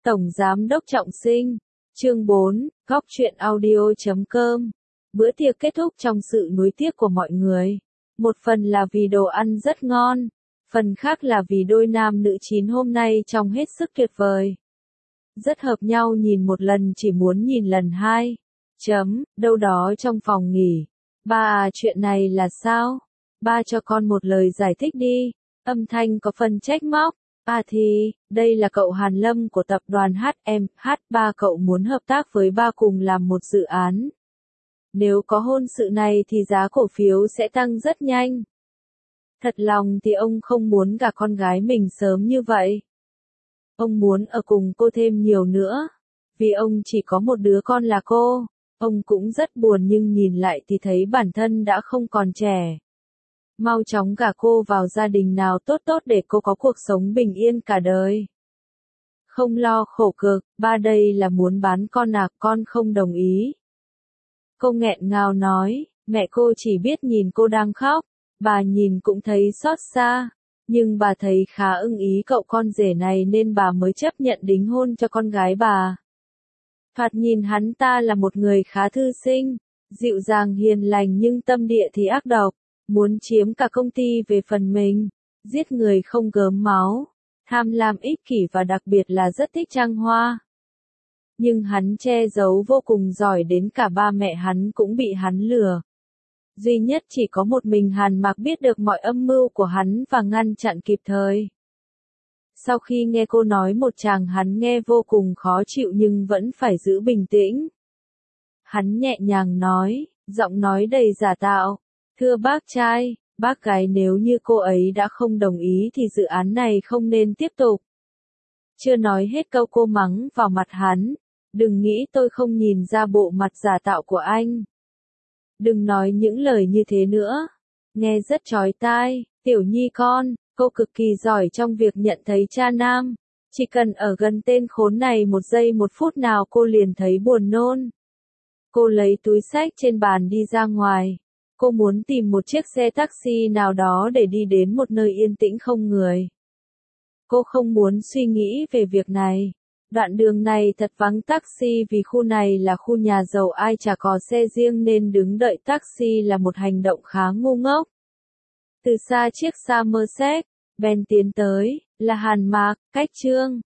Tổng Giám đốc Trọng Sinh, chương 4, góc truyện audio.com. Bữa tiệc kết thúc trong sự nuối tiếc của mọi người. Một phần là vì đồ ăn rất ngon, phần khác là vì đôi nam nữ chín hôm nay trông hết sức tuyệt vời. Rất hợp nhau, nhìn một lần chỉ muốn nhìn lần hai. Đâu đó trong phòng nghỉ. Ba chuyện này là sao? Ba cho con một lời giải thích đi. Âm thanh có phần trách móc. Đây là cậu Hàn Lâm của tập đoàn HMH, ba cậu muốn hợp tác với ba cùng làm một dự án. Nếu có hôn sự này thì giá cổ phiếu sẽ tăng rất nhanh. Thật lòng thì ông không muốn gả con gái mình sớm như vậy. Ông muốn ở cùng cô thêm nhiều nữa. Vì ông chỉ có một đứa con là cô. Ông cũng rất buồn nhưng nhìn lại thì thấy bản thân đã không còn trẻ. Mau chóng gả cô vào gia đình nào tốt tốt để cô có cuộc sống bình yên cả đời. Không lo khổ cực, ba đây là muốn bán con à, con không đồng ý. Cô nghẹn ngào nói, mẹ cô chỉ biết nhìn cô đang khóc, bà nhìn cũng thấy xót xa, nhưng bà thấy khá ưng ý cậu con rể này nên bà mới chấp nhận đính hôn cho con gái bà. Thoạt nhìn hắn ta là một người khá thư sinh, dịu dàng hiền lành nhưng tâm địa thì ác độc. Muốn chiếm cả công ty về phần mình, giết người không gớm máu, tham lam ích kỷ và đặc biệt là rất thích trăng hoa. Nhưng hắn che giấu vô cùng giỏi đến cả ba mẹ hắn cũng bị hắn lừa. Duy nhất chỉ có một mình Hàn Mạc biết được mọi âm mưu của hắn và ngăn chặn kịp thời. Sau khi nghe cô nói một tràng hắn nghe vô cùng khó chịu nhưng vẫn phải giữ bình tĩnh. Hắn nhẹ nhàng nói, giọng nói đầy giả tạo. Thưa bác trai, bác gái, nếu như cô ấy đã không đồng ý thì dự án này không nên tiếp tục. Chưa nói hết câu cô mắng vào mặt hắn. Đừng nghĩ tôi không nhìn ra bộ mặt giả tạo của anh. Đừng nói những lời như thế nữa. Nghe rất chói tai, Tiểu Nhi con, cô cực kỳ giỏi trong việc nhận thấy cha nam. Chỉ cần ở gần tên khốn này một giây một phút nào cô liền thấy buồn nôn. Cô lấy túi xách trên bàn đi ra ngoài. Cô muốn tìm một chiếc xe taxi nào đó để đi đến một nơi yên tĩnh không người. Cô không muốn suy nghĩ về việc này. Đoạn đường này thật vắng taxi vì khu này là khu nhà giàu ai chả có xe riêng nên đứng đợi taxi là một hành động khá ngu ngốc. Từ xa chiếc Somerset, Ben tiến tới, là Hàn Mạc, cách Trương.